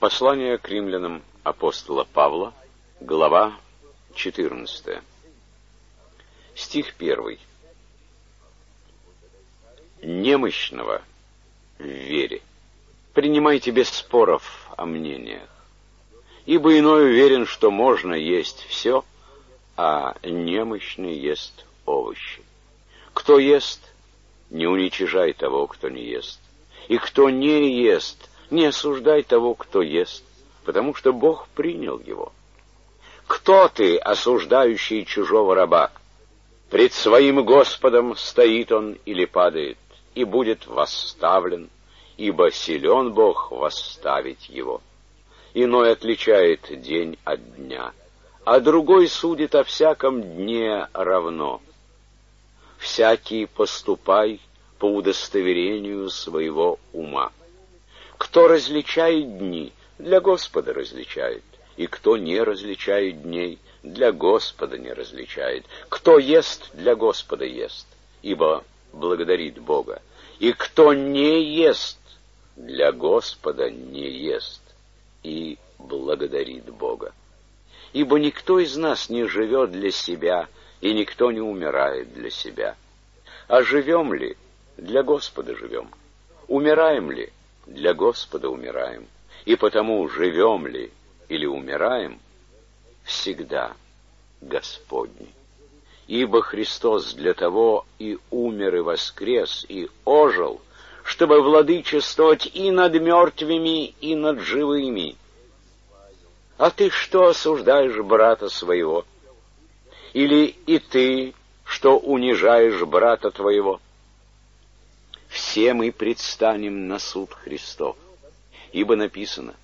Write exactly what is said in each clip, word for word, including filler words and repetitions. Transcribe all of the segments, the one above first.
Послание к римлянам апостола Павла, глава четырнадцатая. Стих первый. Немощного в вере принимайте без споров о мнениях, ибо иной уверен, что можно есть все, а немощный ест овощи. Кто ест, не уничижай того, кто не ест, и кто не ест, не осуждай того, кто ест, потому что Бог принял его. Кто ты, осуждающий чужого раба? Пред своим Господом стоит он или падает, и будет восставлен, ибо силен Бог восставить его. Иной отличает день от дня, а другой судит о всяком дне равно. Всякий поступай по удостоверению своего ума. Кто различает дни, для Господа различает, и кто не различает дней, для Господа не различает. Кто ест, для Господа ест, ибо благодарит Бога. И кто не ест, для Господа не ест, и благодарит Бога. Ибо никто из нас не живет для себя, и никто не умирает для себя. А живем ли, для Господа живем. Умираем ли, для Господа умираем. И потому живем ли или умираем, всегда Господни. Ибо Христос для того и умер, и воскрес, и ожил, чтобы владычествовать и над мертвыми, и над живыми. А ты что осуждаешь брата своего? Или и ты, что унижаешь брата твоего? Все мы предстанем на суд Христов, ибо написано: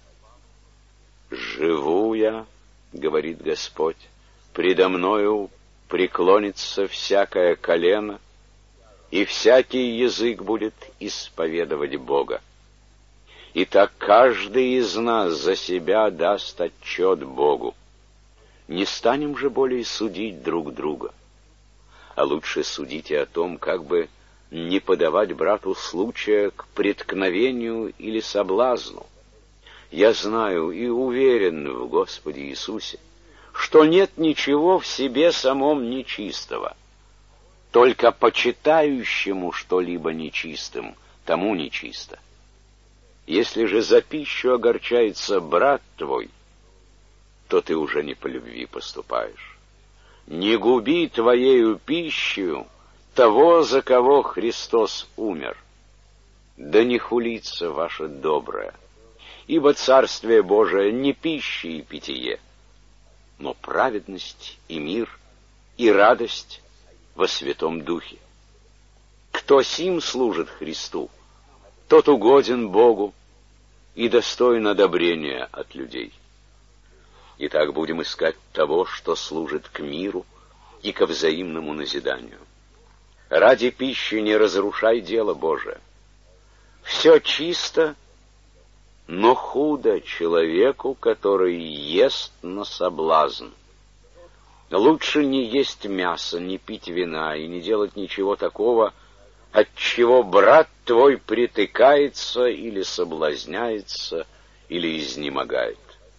«Живу я, — говорит Господь, — предо мною преклонится всякое колено, и всякий язык будет исповедовать Бога. Итак, каждый из нас за себя даст отчет Богу. Не станем же более судить друг друга, а лучше судите о том, как бы не подавать брату случая к преткновению или соблазну. Я знаю и уверен в Господе Иисусе, что нет ничего в себе самом нечистого, только почитающему что-либо нечистым, тому нечисто. Если же за пищу огорчается брат твой, то ты уже не по любви поступаешь. Не губи твоею пищею того, за кого Христос умер. Да не хулится ваше доброе, ибо Царствие Божие не пища и питье, но праведность и мир и радость во Святом Духе. Кто сим служит Христу, тот угоден Богу и достоин одобрения от людей. Итак, будем искать того, что служит к миру и ко взаимному назиданию. Ради пищи не разрушай дело Божие. Все чисто, но худо человеку, который ест на соблазн. Лучше не есть мясо, не пить вина и не делать ничего такого, от чего брат твой притыкается или соблазняется, или изнемогает.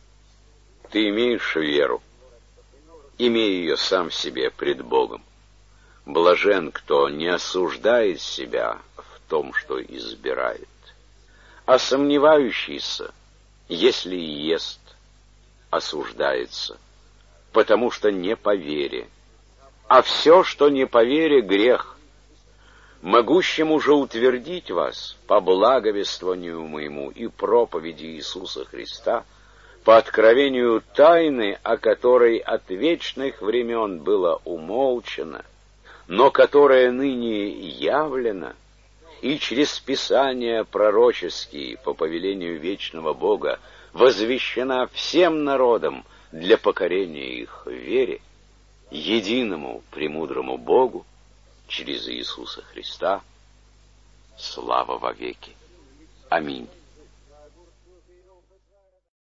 Ты имеешь веру, имей ее сам себе пред Богом. Блажен, кто не осуждает себя в том, что избирает, а сомневающийся, если и ест, осуждается, потому что не по вере. А все, что не по вере, грех. Могущему же утвердить вас по благовествованию моему и проповеди Иисуса Христа, по откровению тайны, о которой от вечных времен было умолчано, но которая ныне явлена, и через Писания пророческие по повелению вечного Бога возвещена всем народам для покорения их в вере, единому премудрому Богу, через Иисуса Христа, слава вовеки. Аминь.